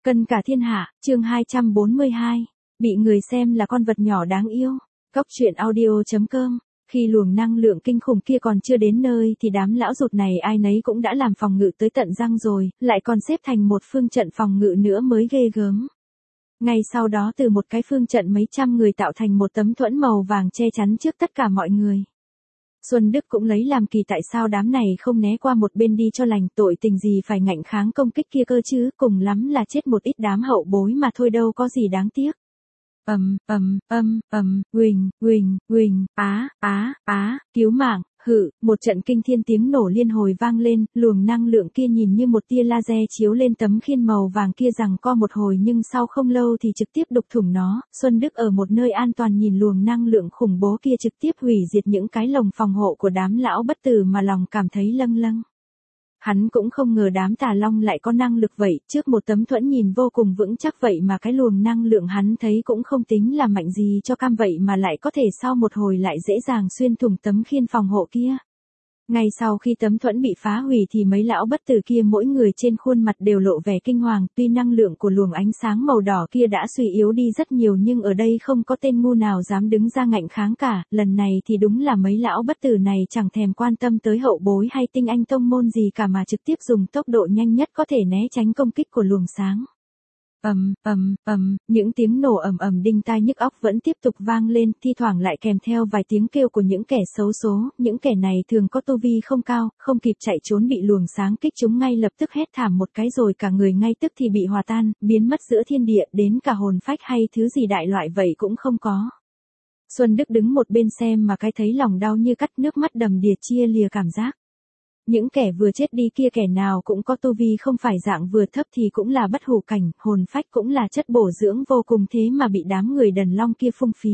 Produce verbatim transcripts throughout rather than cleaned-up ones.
Cân cả thiên hạ, chương hai trăm bốn mươi hai. Bị người xem là con vật nhỏ đáng yêu. Cóc truyện audio chấm com. Khi luồng năng lượng kinh khủng kia còn chưa đến nơi thì đám lão rụt này ai nấy cũng đã làm phòng ngự tới tận răng rồi, lại còn xếp thành một phương trận phòng ngự nữa mới ghê gớm. Ngay sau đó từ một cái phương trận mấy trăm người tạo thành một tấm thuẫn màu vàng che chắn trước tất cả mọi người. Xuân Đức cũng lấy làm kỳ tại sao đám này không né qua một bên đi cho lành, tội tình gì phải ngạnh kháng công kích kia cơ chứ, cùng lắm là chết một ít đám hậu bối mà thôi, đâu có gì đáng tiếc. Ầm ầm ầm ầm, huỳnh huỳnh huỳnh, á á á, cứu mạng, hự, một trận kinh thiên tiếng nổ liên hồi vang lên, luồng năng lượng kia nhìn như một tia laser chiếu lên tấm khiên màu vàng kia giằng co một hồi nhưng sau không lâu thì trực tiếp đục thủng nó. Xuân Đức ở một nơi an toàn nhìn luồng năng lượng khủng bố kia trực tiếp hủy diệt những cái lồng phòng hộ của đám lão bất tử mà lòng cảm thấy lâng lâng. Hắn cũng không ngờ đám tà long lại có năng lực vậy, trước một tấm thuẫn nhìn vô cùng vững chắc vậy mà cái luồng năng lượng hắn thấy cũng không tính là mạnh gì cho cam vậy mà lại có thể sau một hồi lại dễ dàng xuyên thủng tấm khiên phòng hộ kia. Ngay sau khi tấm thuẫn bị phá hủy thì mấy lão bất tử kia mỗi người trên khuôn mặt đều lộ vẻ kinh hoàng, tuy năng lượng của luồng ánh sáng màu đỏ kia đã suy yếu đi rất nhiều nhưng ở đây không có tên ngu nào dám đứng ra ngạnh kháng cả, lần này thì đúng là mấy lão bất tử này chẳng thèm quan tâm tới hậu bối hay tinh anh tông môn gì cả mà trực tiếp dùng tốc độ nhanh nhất có thể né tránh công kích của luồng sáng. Ầm ầm ầm, những tiếng nổ ầm ầm đinh tai nhức óc vẫn tiếp tục vang lên, thi thoảng lại kèm theo vài tiếng kêu của những kẻ xấu số, những kẻ này thường có tu vi không cao, không kịp chạy trốn bị luồng sáng kích chúng ngay lập tức hét thảm một cái rồi cả người ngay tức thì bị hòa tan, biến mất giữa thiên địa, đến cả hồn phách hay thứ gì đại loại vậy cũng không có. Xuân Đức đứng một bên xem mà cái thấy lòng đau như cắt, nước mắt đầm đìa chia lìa cảm giác. Những kẻ vừa chết đi kia kẻ nào cũng có tu vi không phải dạng vừa thấp thì cũng là bất hủ cảnh, hồn phách cũng là chất bổ dưỡng vô cùng thế mà bị đám người đần long kia phung phí.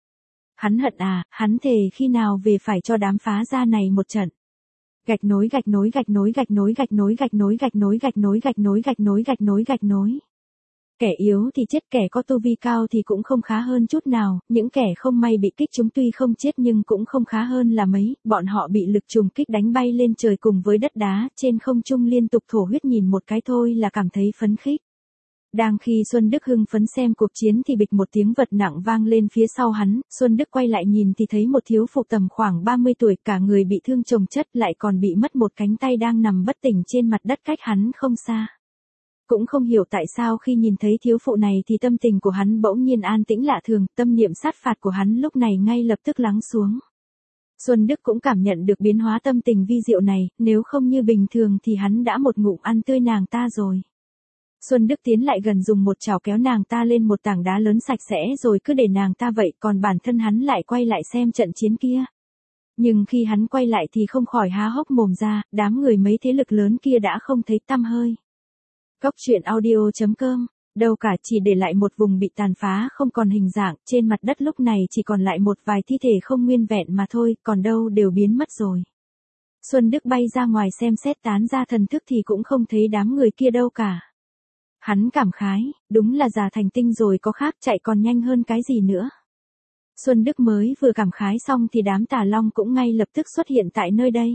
Hắn hận à, hắn thề khi nào về phải cho đám phá gia này một trận. Gạch nối gạch nối gạch nối gạch nối gạch nối gạch nối gạch nối gạch nối gạch nối gạch nối gạch nối gạch nối. Kẻ yếu thì chết, kẻ có tu vi cao thì cũng không khá hơn chút nào, những kẻ không may bị kích chúng tuy không chết nhưng cũng không khá hơn là mấy, bọn họ bị lực trùng kích đánh bay lên trời cùng với đất đá, trên không trung liên tục thổ huyết, nhìn một cái thôi là cảm thấy phấn khích. Đang khi Xuân Đức hưng phấn xem cuộc chiến thì bịch một tiếng vật nặng vang lên phía sau hắn, Xuân Đức quay lại nhìn thì thấy một thiếu phụ tầm khoảng ba mươi tuổi, cả người bị thương chồng chất lại còn bị mất một cánh tay đang nằm bất tỉnh trên mặt đất cách hắn không xa. Cũng không hiểu tại sao khi nhìn thấy thiếu phụ này thì tâm tình của hắn bỗng nhiên an tĩnh lạ thường, tâm niệm sát phạt của hắn lúc này ngay lập tức lắng xuống. Xuân Đức cũng cảm nhận được biến hóa tâm tình vi diệu này, nếu không như bình thường thì hắn đã một ngụm ăn tươi nàng ta rồi. Xuân Đức tiến lại gần dùng một chảo kéo nàng ta lên một tảng đá lớn sạch sẽ rồi cứ để nàng ta vậy, còn bản thân hắn lại quay lại xem trận chiến kia. Nhưng khi hắn quay lại thì không khỏi há hốc mồm ra, đám người mấy thế lực lớn kia đã không thấy tăm hơi. Cóc truyện audio chấm com, đâu cả chỉ để lại một vùng bị tàn phá không còn hình dạng, trên mặt đất lúc này chỉ còn lại một vài thi thể không nguyên vẹn mà thôi, còn đâu đều biến mất rồi. Xuân Đức bay ra ngoài xem xét tán ra thần thức thì cũng không thấy đám người kia đâu cả. Hắn cảm khái, đúng là già thành tinh rồi có khác, chạy còn nhanh hơn cái gì nữa. Xuân Đức mới vừa cảm khái xong thì đám tà long cũng ngay lập tức xuất hiện tại nơi đây.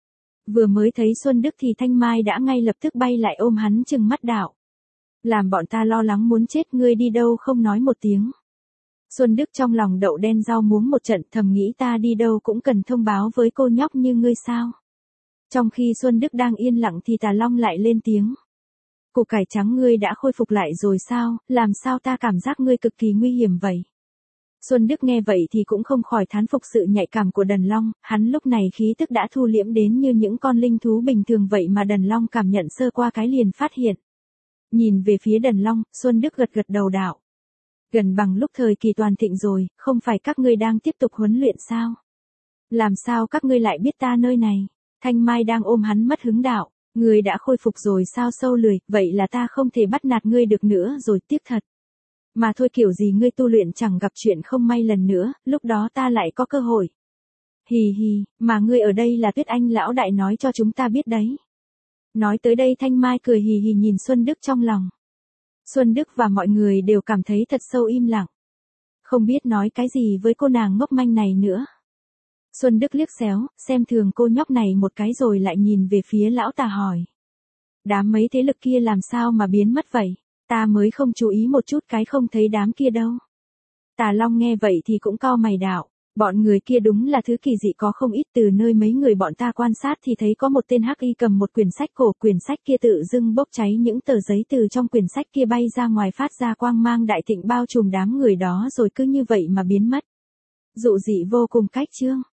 Vừa mới thấy Xuân Đức thì Thanh Mai đã ngay lập tức bay lại ôm hắn trừng mắt đạo. Làm bọn ta lo lắng muốn chết, ngươi đi đâu không nói một tiếng. Xuân Đức trong lòng đậu đen rau muống một trận, thầm nghĩ ta đi đâu cũng cần thông báo với cô nhóc như ngươi sao. Trong khi Xuân Đức đang yên lặng thì Tà Long lại lên tiếng. Củ cải trắng ngươi đã khôi phục lại rồi sao, làm sao ta cảm giác ngươi cực kỳ nguy hiểm vậy. Xuân Đức nghe vậy thì cũng không khỏi thán phục sự nhạy cảm của Đần Long, hắn lúc này khí tức đã thu liễm đến như những con linh thú bình thường vậy mà Đần Long cảm nhận sơ qua cái liền phát hiện. Nhìn về phía Đần Long, Xuân Đức gật gật đầu đạo. Gần bằng lúc thời kỳ toàn thịnh rồi, không phải các ngươi đang tiếp tục huấn luyện sao? Làm sao các ngươi lại biết ta nơi này? Thanh Mai đang ôm hắn mất hứng đạo. Ngươi đã khôi phục rồi sao sâu lười, vậy là ta không thể bắt nạt ngươi được nữa rồi, tiếc thật. Mà thôi, kiểu gì ngươi tu luyện chẳng gặp chuyện không may lần nữa, lúc đó ta lại có cơ hội. Hì hì, mà ngươi ở đây là Tuyết Anh lão đại nói cho chúng ta biết đấy. Nói tới đây Thanh Mai cười hì hì nhìn Xuân Đức trong lòng. Xuân Đức và mọi người đều cảm thấy thật sâu im lặng. Không biết nói cái gì với cô nàng ngốc manh này nữa. Xuân Đức liếc xéo, xem thường cô nhóc này một cái rồi lại nhìn về phía lão tà hỏi. Đám mấy thế lực kia làm sao mà biến mất vậy? Ta mới không chú ý một chút cái không thấy đám kia đâu. Tà Long nghe vậy thì cũng cau mày đạo, bọn người kia đúng là thứ kỳ dị có không ít, từ nơi mấy người bọn ta quan sát thì thấy có một tên hắc y cầm một quyển sách cổ, quyển sách kia tự dưng bốc cháy, những tờ giấy từ trong quyển sách kia bay ra ngoài phát ra quang mang đại thịnh bao trùm đám người đó rồi cứ như vậy mà biến mất. Dụ dị vô cùng cách chương.